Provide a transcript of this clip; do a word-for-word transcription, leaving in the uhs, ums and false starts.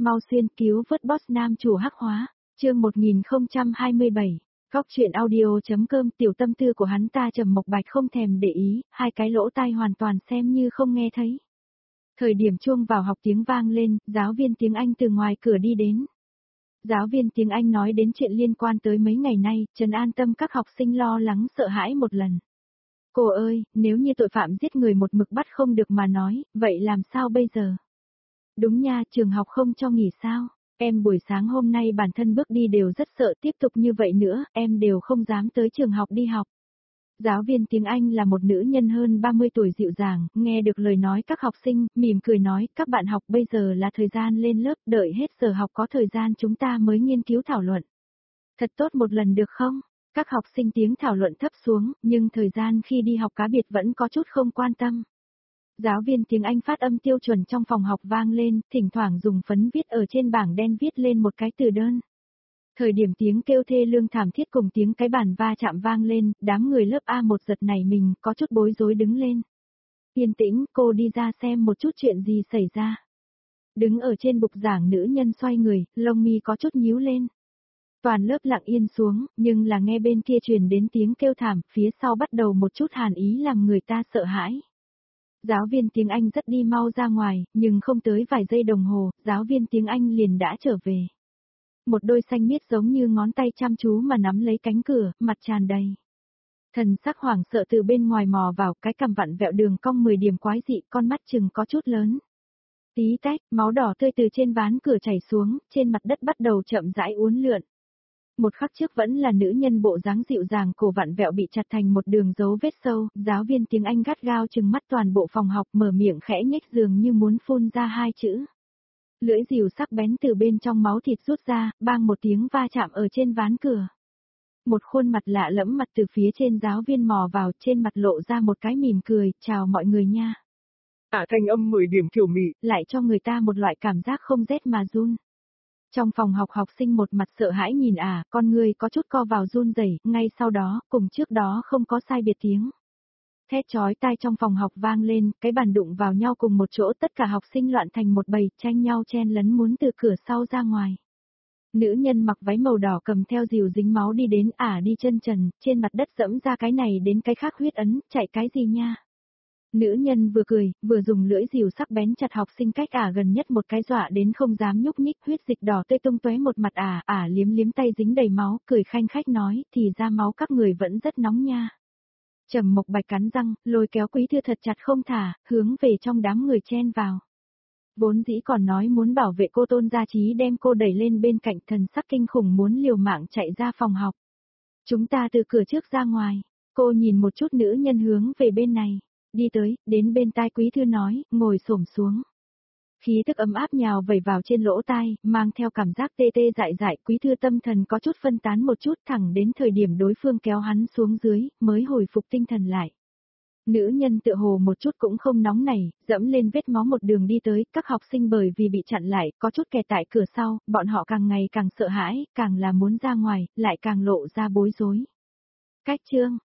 mau xuyên cứu vớt boss nam chủ hắc hóa, chương một nghìn không trăm hai mươi bảy. Góc chuyện audio.com tiểu tâm tư của hắn ta Trầm Mộc Bạch không thèm để ý, hai cái lỗ tai hoàn toàn xem như không nghe thấy. Thời điểm chuông vào học tiếng vang lên, giáo viên tiếng Anh từ ngoài cửa đi đến. Giáo viên tiếng Anh nói đến chuyện liên quan tới mấy ngày nay, trấn an tâm các học sinh lo lắng sợ hãi một lần. Cô ơi, nếu như tội phạm giết người một mực bắt không được mà nói, vậy làm sao bây giờ? Đúng nha, trường học không cho nghỉ sao? Em buổi sáng hôm nay bản thân bước đi đều rất sợ, tiếp tục như vậy nữa, em đều không dám tới trường học đi học. Giáo viên tiếng Anh là một nữ nhân hơn ba mươi tuổi dịu dàng, nghe được lời nói các học sinh, mỉm cười nói, các bạn học bây giờ là thời gian lên lớp, đợi hết giờ học có thời gian chúng ta mới nghiên cứu thảo luận. Thật tốt một lần được không? Các học sinh tiếng thảo luận thấp xuống, nhưng thời gian khi đi học cá biệt vẫn có chút không quan tâm. Giáo viên tiếng Anh phát âm tiêu chuẩn trong phòng học vang lên, thỉnh thoảng dùng phấn viết ở trên bảng đen viết lên một cái từ đơn. Thời điểm tiếng kêu thê lương thảm thiết cùng tiếng cái bàn va chạm vang lên, đám người lớp A một giật nảy mình, có chút bối rối đứng lên. Yên tĩnh, cô đi ra xem một chút chuyện gì xảy ra. Đứng ở trên bục giảng nữ nhân xoay người, lông mi có chút nhíu lên. Toàn lớp lặng yên xuống, nhưng là nghe bên kia truyền đến tiếng kêu thảm, phía sau bắt đầu một chút hàn ý làm người ta sợ hãi. Giáo viên tiếng Anh rất đi mau ra ngoài, nhưng không tới vài giây đồng hồ, giáo viên tiếng Anh liền đã trở về. Một đôi xanh miết giống như ngón tay chăm chú mà nắm lấy cánh cửa, mặt tràn đầy. Thần sắc hoảng sợ từ bên ngoài mò vào, cái cằm vặn vẹo đường cong mười điểm quái dị, con mắt chừng có chút lớn. Tí tách, máu đỏ tươi từ trên ván cửa chảy xuống, trên mặt đất bắt đầu chậm rãi uốn lượn. Một khắc trước vẫn là nữ nhân bộ dáng dịu dàng, cổ vặn vẹo bị chặt thành một đường dấu vết sâu, giáo viên tiếng Anh gắt gao trừng mắt toàn bộ phòng học, mở miệng khẽ nhếch dường như muốn phun ra hai chữ. Lưỡi rìu sắc bén từ bên trong máu thịt rút ra, bang một tiếng va chạm ở trên ván cửa. Một khuôn mặt lạ lẫm mặt từ phía trên giáo viên mò vào, trên mặt lộ ra một cái mỉm cười, chào mọi người nha. À, thanh âm mười điểm kiểu mị, lại cho người ta một loại cảm giác không rét mà run. Trong phòng học học sinh một mặt sợ hãi nhìn à, con người có chút co vào run rẩy, ngay sau đó, cùng trước đó không có sai biệt tiếng. Thét chói tai trong phòng học vang lên, cái bàn đụng vào nhau cùng một chỗ, tất cả học sinh loạn thành một bầy, tranh nhau chen lấn muốn từ cửa sau ra ngoài. Nữ nhân mặc váy màu đỏ cầm theo rìu dính máu đi đến ả đi chân trần, trên mặt đất dẫm ra cái này đến cái khác huyết ấn, chạy cái gì nha. Nữ nhân vừa cười, vừa dùng lưỡi rìu sắc bén chặt học sinh cách ả gần nhất một cái dọa đến không dám nhúc nhích, huyết dịch đỏ tươi tung tóe một mặt ả, ả liếm liếm tay dính đầy máu, cười khanh khách nói, thì ra máu các người vẫn rất nóng nha. Trầm Mộc Bạch cắn răng, lôi kéo Quý Thư thật chặt không thả, hướng về trong đám người chen vào. Vốn dĩ còn nói muốn bảo vệ cô Tôn Gia Trí đem cô đẩy lên bên cạnh, thần sắc kinh khủng muốn liều mạng chạy ra phòng học. Chúng ta từ cửa trước ra ngoài, cô nhìn một chút nữ nhân hướng về bên này. Đi tới, đến bên tai Quý Thư nói, ngồi xổm xuống. Khí tức ấm áp nhào vẩy vào trên lỗ tai, mang theo cảm giác tê tê dại dại, Quý Thư tâm thần có chút phân tán một chút, thẳng đến thời điểm đối phương kéo hắn xuống dưới, mới hồi phục tinh thần lại. Nữ nhân tựa hồ một chút cũng không nóng nảy, dẫm lên vết máu một đường đi tới, các học sinh bởi vì bị chặn lại, có chút kẹt tại cửa sau, bọn họ càng ngày càng sợ hãi, càng là muốn ra ngoài, lại càng lộ ra bối rối. Cách chương,